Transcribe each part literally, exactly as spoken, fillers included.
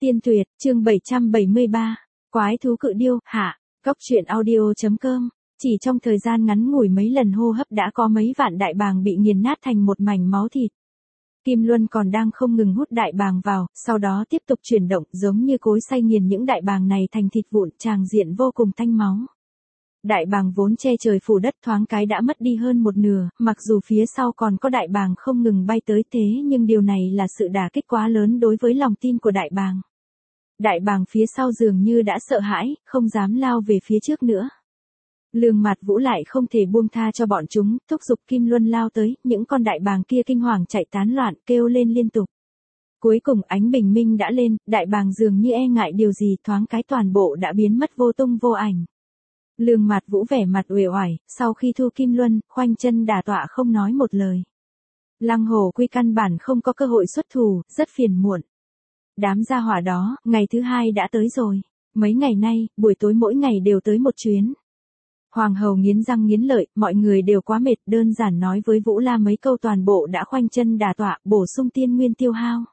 Tiên tuyệt, chương bảy trăm bảy mươi ba, quái thú cự điêu, hạ, góc truyện audio.com, chỉ trong thời gian ngắn ngủi mấy lần hô hấp đã có mấy vạn đại bàng bị nghiền nát thành một mảnh máu thịt. Kim Luân còn đang không ngừng hút đại bàng vào, sau đó tiếp tục chuyển động giống như cối xay nghiền những đại bàng này thành thịt vụn, tràng diện vô cùng tanh máu. Đại bàng vốn che trời phủ đất thoáng cái đã mất đi hơn một nửa, mặc dù phía sau còn có đại bàng không ngừng bay tới thế nhưng điều này là sự đả kích quá lớn đối với lòng tin của đại bàng. Đại bàng phía sau dường như đã sợ hãi, không dám lao về phía trước nữa. Lương Mạt Vũ lại không thể buông tha cho bọn chúng, thúc giục Kim Luân lao tới, những con đại bàng kia kinh hoàng chạy tán loạn, kêu lên liên tục. Cuối cùng ánh bình minh đã lên, đại bàng dường như e ngại điều gì, thoáng cái toàn bộ đã biến mất vô tung vô ảnh. Lương Mạt Vũ vẻ mặt uể oải, sau khi thu Kim Luân, khoanh chân đả tọa không nói một lời. Lăng Hổ Quy căn bản không có cơ hội xuất thủ, rất phiền muộn. Đám gia hỏa đó, ngày thứ hai đã tới rồi. Mấy ngày nay, buổi tối mỗi ngày đều tới một chuyến. Hoàng hậu nghiến răng nghiến lợi, mọi người đều quá mệt, đơn giản nói với Vũ La mấy câu toàn bộ đã khoanh chân đả tọa, bổ sung tiên nguyên tiêu hao.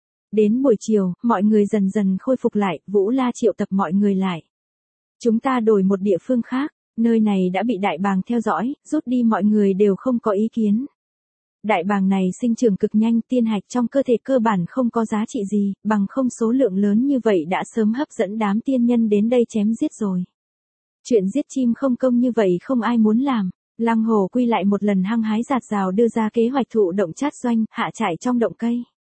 Đến buổi chiều, mọi người dần dần khôi phục lại, Vũ La triệu tập mọi người lại. Chúng ta đổi một địa phương khác, nơi này đã bị đại bàng theo dõi, rút đi, mọi người đều không có ý kiến. Đại bàng này sinh trưởng cực nhanh, tiên hạch trong cơ thể cơ bản không có giá trị gì, bằng không số lượng lớn như vậy đã sớm hấp dẫn đám tiên nhân đến đây chém giết rồi. Chuyện giết chim không công như vậy không ai muốn làm. Lăng Hổ Quy lại một lần hăng hái dạt dào đưa ra kế hoạch thụ động chát doanh, hạ trại trong động cây.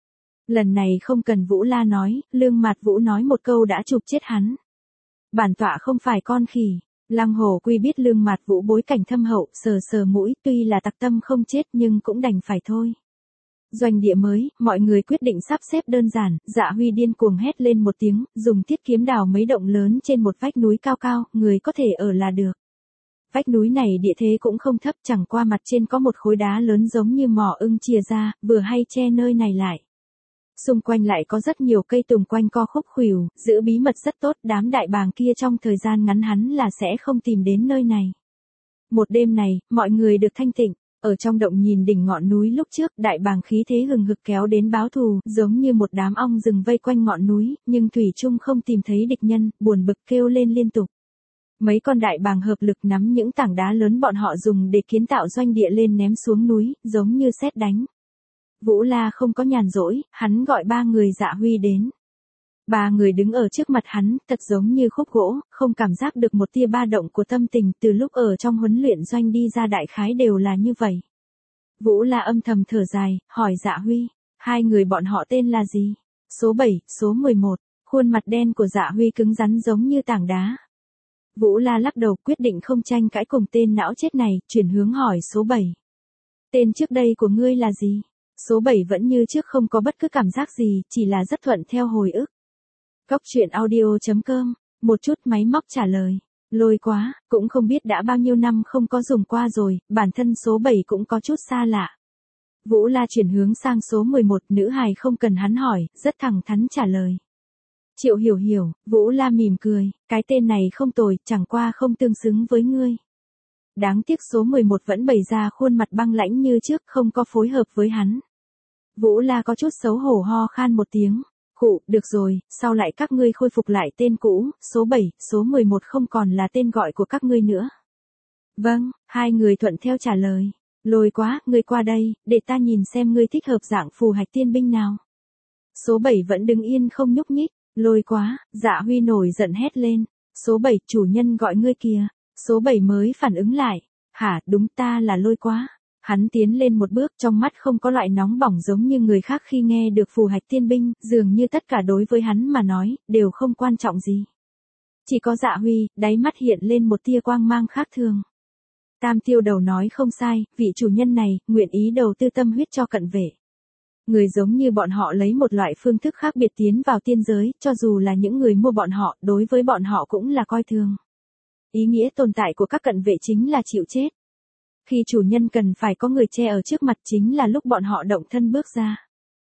Lần này không cần Vũ La nói, Lương Mạt Vũ nói một câu đã chụp chết hắn. Bản tọa không phải con khỉ. Lăng Hổ Quy biết Lương Mạt Vũ bối cảnh thâm hậu, sờ sờ mũi, tuy là tặc tâm không chết nhưng cũng đành phải thôi. Doanh địa mới, mọi người quyết định sắp xếp đơn giản, Dạ Huy điên cuồng hét lên một tiếng, dùng thiết kiếm đào mấy động lớn trên một vách núi cao cao, người có thể ở là được. Vách núi này địa thế cũng không thấp, chẳng qua mặt trên có một khối đá lớn giống như mỏ ưng chìa ra, vừa hay che nơi này lại. Xung quanh lại có rất nhiều cây tùng quanh co khúc khuỷu, giữ bí mật rất tốt, đám đại bàng kia trong thời gian ngắn hắn là sẽ không tìm đến nơi này. Một đêm này, mọi người được thanh tịnh, ở trong động nhìn đỉnh ngọn núi lúc trước, đại bàng khí thế hừng hực kéo đến báo thù, giống như một đám ong rừng vây quanh ngọn núi, nhưng thủy chung không tìm thấy địch nhân, buồn bực kêu lên liên tục. Mấy con đại bàng hợp lực nắm những tảng đá lớn bọn họ dùng để kiến tạo doanh địa lên ném xuống núi, giống như sét đánh. Vũ La không có nhàn rỗi, hắn gọi ba người Dạ Huy đến. Ba người đứng ở trước mặt hắn, thật giống như khúc gỗ, không cảm giác được một tia ba động của tâm tình, từ lúc ở trong huấn luyện doanh đi ra đại khái đều là như vậy. Vũ La âm thầm thở dài, hỏi Dạ Huy, hai người bọn họ tên là gì? Số bảy, số mười một, khuôn mặt đen của Dạ Huy cứng rắn giống như tảng đá. Vũ La lắc đầu quyết định không tranh cãi cùng tên não chết này, chuyển hướng hỏi số bảy. Tên trước đây của ngươi là gì? Số bảy vẫn như trước không có bất cứ cảm giác gì, chỉ là rất thuận theo hồi ức. Góc truyện audio.com, một chút máy móc trả lời. Lôi quá, cũng không biết đã bao nhiêu năm không có dùng qua rồi, bản thân số bảy cũng có chút xa lạ. Vũ La chuyển hướng sang số mười một, nữ hài không cần hắn hỏi, rất thẳng thắn trả lời. Triệu Hiểu Hiểu, Vũ La mỉm cười, cái tên này không tồi, chẳng qua không tương xứng với ngươi. Đáng tiếc số mười một vẫn bày ra khuôn mặt băng lãnh như trước, không có phối hợp với hắn. Vũ La có chút xấu hổ ho khan một tiếng. Khụ, được rồi, sau lại các ngươi khôi phục lại tên cũ, số bảy, số mười một không còn là tên gọi của các ngươi nữa. Vâng, hai người thuận theo trả lời. Lôi quá, ngươi qua đây, để ta nhìn xem ngươi thích hợp dạng phù hạch tiên binh nào. Số bảy vẫn đứng yên không nhúc nhích. Lôi quá, Dạ Huy nổi giận hét lên. Số bảy, chủ nhân gọi ngươi kìa. Số bảy mới phản ứng lại. Hả, đúng, ta là Lôi quá. Hắn tiến lên một bước, trong mắt không có loại nóng bỏng giống như người khác khi nghe được phù hạch tiên binh, dường như tất cả đối với hắn mà nói, đều không quan trọng gì. Chỉ có Dạ Huy, đáy mắt hiện lên một tia quang mang khác thường. Tam Tiêu Đầu nói không sai, vị chủ nhân này, nguyện ý đầu tư tâm huyết cho cận vệ. Người giống như bọn họ lấy một loại phương thức khác biệt tiến vào tiên giới, cho dù là những người mua bọn họ, đối với bọn họ cũng là coi thường. Ý nghĩa tồn tại của các cận vệ chính là chịu chết. Khi chủ nhân cần phải có người che ở trước mặt chính là lúc bọn họ động thân bước ra.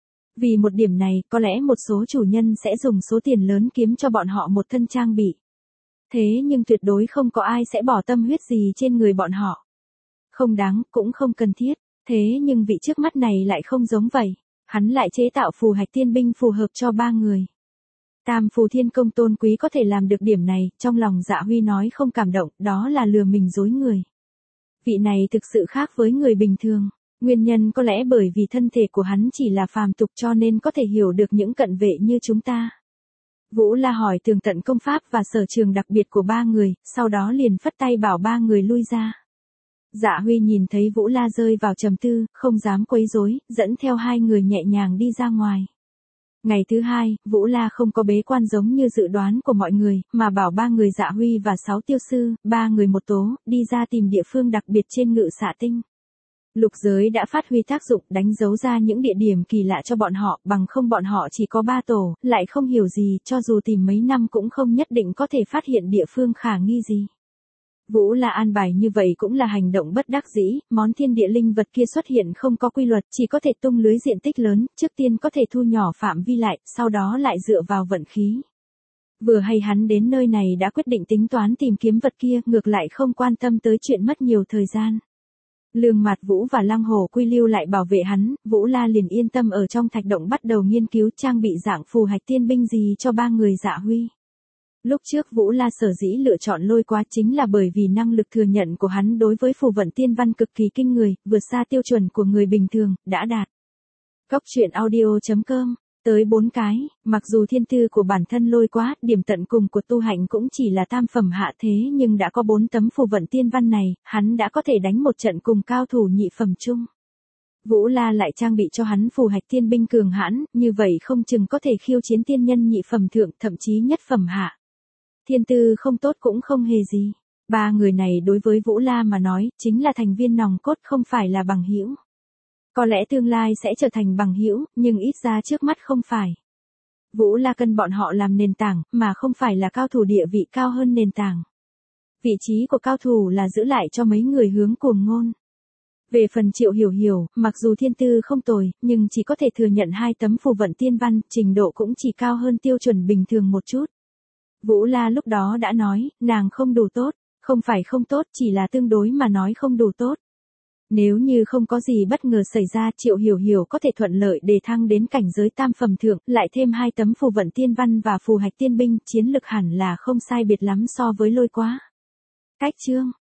Vì một điểm này, có lẽ một số chủ nhân sẽ dùng số tiền lớn kiếm cho bọn họ một thân trang bị. Thế nhưng tuyệt đối không có ai sẽ bỏ tâm huyết gì trên người bọn họ. Không đáng, cũng không cần thiết. Thế nhưng vị trước mắt này lại không giống vậy. Hắn lại chế tạo phù hạch tiên binh phù hợp cho ba người. Tam phù thiên công tôn quý có thể làm được điểm này, trong lòng Dạ Huy nói không cảm động, đó là lừa mình dối người. Vị này thực sự khác với người bình thường. Nguyên nhân có lẽ bởi vì thân thể của hắn chỉ là phàm tục cho nên có thể hiểu được những cận vệ như chúng ta. Vũ La hỏi tường tận công pháp và sở trường đặc biệt của ba người, sau đó liền phất tay bảo ba người lui ra. Dạ Huy nhìn thấy Vũ La rơi vào trầm tư, không dám quấy rối, dẫn theo hai người nhẹ nhàng đi ra ngoài. Ngày thứ hai, Vũ La không có bế quan giống như dự đoán của mọi người, mà bảo ba người Dạ Huy và sáu tiêu sư, ba người một tố, đi ra tìm địa phương đặc biệt trên Ngự Xạ Tinh. Lục giới đã phát huy tác dụng đánh dấu ra những địa điểm kỳ lạ cho bọn họ, bằng không bọn họ chỉ có ba tổ, lại không hiểu gì, cho dù tìm mấy năm cũng không nhất định có thể phát hiện địa phương khả nghi gì. Vũ La an bài như vậy cũng là hành động bất đắc dĩ, món thiên địa linh vật kia xuất hiện không có quy luật, chỉ có thể tung lưới diện tích lớn, trước tiên có thể thu nhỏ phạm vi lại, sau đó lại dựa vào vận khí. Vừa hay hắn đến nơi này đã quyết định tính toán tìm kiếm vật kia, ngược lại không quan tâm tới chuyện mất nhiều thời gian. Lương Mạt Vũ và Lăng Hổ Quy lưu lại bảo vệ hắn, Vũ La liền yên tâm ở trong thạch động bắt đầu nghiên cứu trang bị dạng phù hạch tiên binh gì cho ba người Dạ Huy. Lúc trước Vũ La sở dĩ lựa chọn Lôi Quá chính là bởi vì năng lực thừa nhận của hắn đối với phù vận tiên văn cực kỳ kinh người, vượt xa tiêu chuẩn của người bình thường, đã đạt. Cốc truyện audio chấm com, tới bốn cái, mặc dù thiên tư của bản thân Lôi Quá, điểm tận cùng của tu hạnh cũng chỉ là tam phẩm hạ thế nhưng đã có bốn tấm phù vận tiên văn này, hắn đã có thể đánh một trận cùng cao thủ nhị phẩm chung. Vũ La lại trang bị cho hắn phù hạch tiên binh cường hãn, như vậy không chừng có thể khiêu chiến tiên nhân nhị phẩm thượng, thậm chí nhất phẩm hạ. Thiên tư không tốt cũng không hề gì. Ba người này đối với Vũ La mà nói, chính là thành viên nòng cốt không phải là bằng hữu. Có lẽ tương lai sẽ trở thành bằng hữu, nhưng ít ra trước mắt không phải. Vũ La cần bọn họ làm nền tảng, mà không phải là cao thủ địa vị cao hơn nền tảng. Vị trí của cao thủ là giữ lại cho mấy người hướng cuồng ngôn. Về phần Triệu Hiểu Hiểu, mặc dù thiên tư không tồi, nhưng chỉ có thể thừa nhận hai tấm phù vận tiên văn, trình độ cũng chỉ cao hơn tiêu chuẩn bình thường một chút. Vũ La lúc đó đã nói, nàng không đủ tốt, không phải không tốt, chỉ là tương đối mà nói không đủ tốt. Nếu như không có gì bất ngờ xảy ra, Triệu Hiểu Hiểu có thể thuận lợi đề thăng đến cảnh giới tam phẩm thượng, lại thêm hai tấm phù vận tiên văn và phù hạch tiên binh, chiến lực hẳn là không sai biệt lắm so với Lôi Quá. Cách chương